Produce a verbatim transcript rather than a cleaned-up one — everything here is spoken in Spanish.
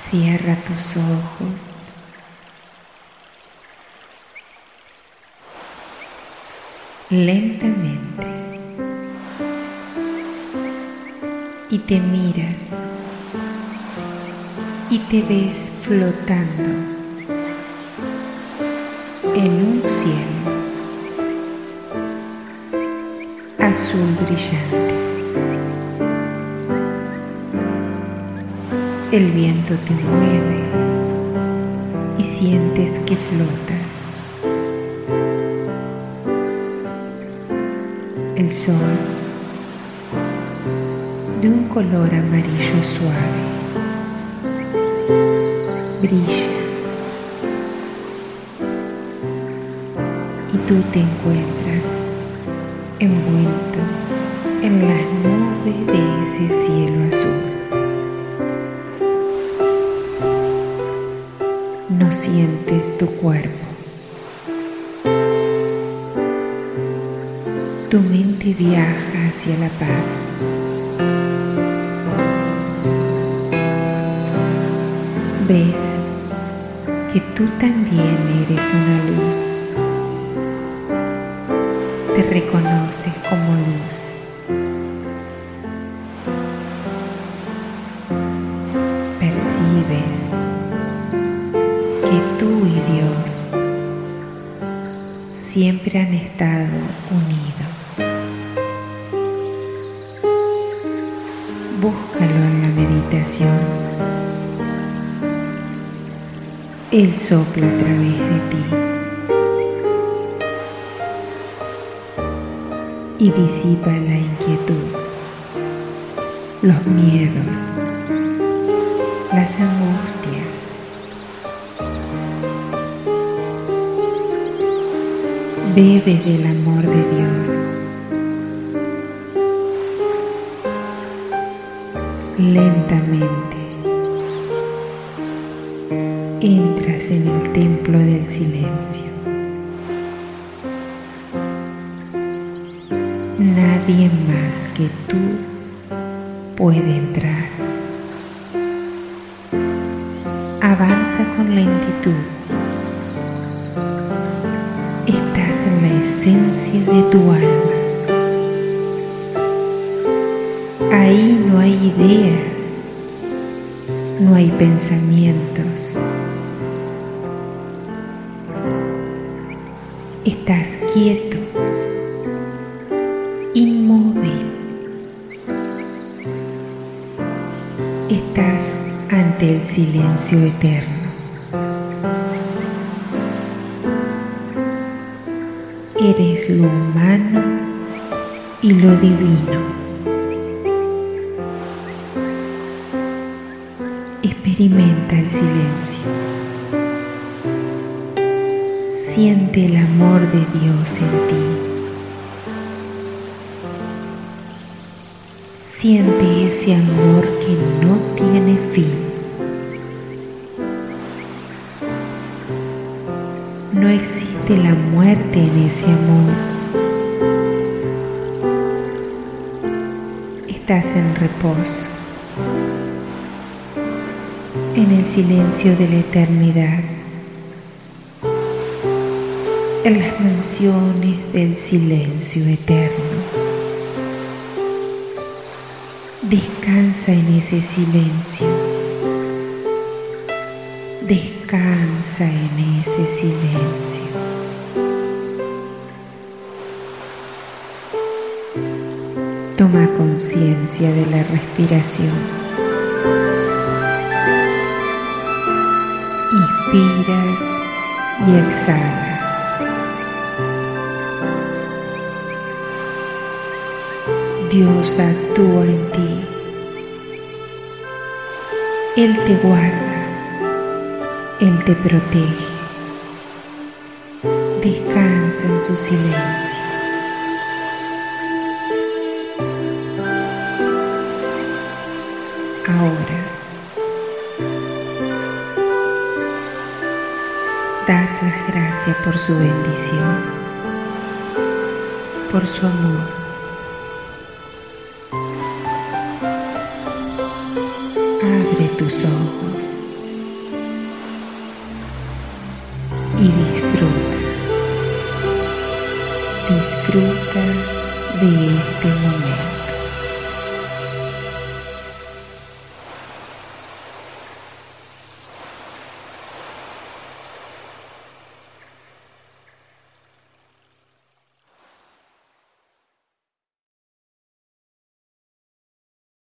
Cierra tus ojos lentamente y te miras y te ves flotando en un cielo azul brillante. El viento te mueve y sientes que flotas. El sol, de un color amarillo suave, brilla y tú te encuentras envuelto en las nubes de ese cielo azul. No sientes tu cuerpo. Tu mente viaja hacia la paz. Ves que tú también eres una luz. Te reconoces como luz. Percibes que tú y Dios siempre han estado unidos. Búscalo en la meditación. Él sopla a través de ti y disipa la inquietud, los miedos, las angustias. Bebe del amor de Dios. Lentamente entras en el templo del silencio. Nadie más que tú puede entrar. Avanza con lentitud. Estás en la esencia de tu alma. Ahí no hay ideas, no hay pensamientos. Estás quieto, inmóvil. Estás ante el silencio eterno. Eres lo humano y lo divino. Experimenta el silencio. Siente el amor de Dios en ti. Siente ese amor que no tiene fin. No existe la muerte en ese amor. Estás en reposo, en el silencio de la eternidad, en las mansiones del silencio eterno. Descansa en ese silencio. Descansa en ese silencio. Toma conciencia de la respiración. Inspiras y exhalas. Dios actúa en ti. Él te guarda. Él te protege. Descansa en su silencio. Ahora, das las gracias por su bendición, por su amor. Abre tus ojos. Disfruta de este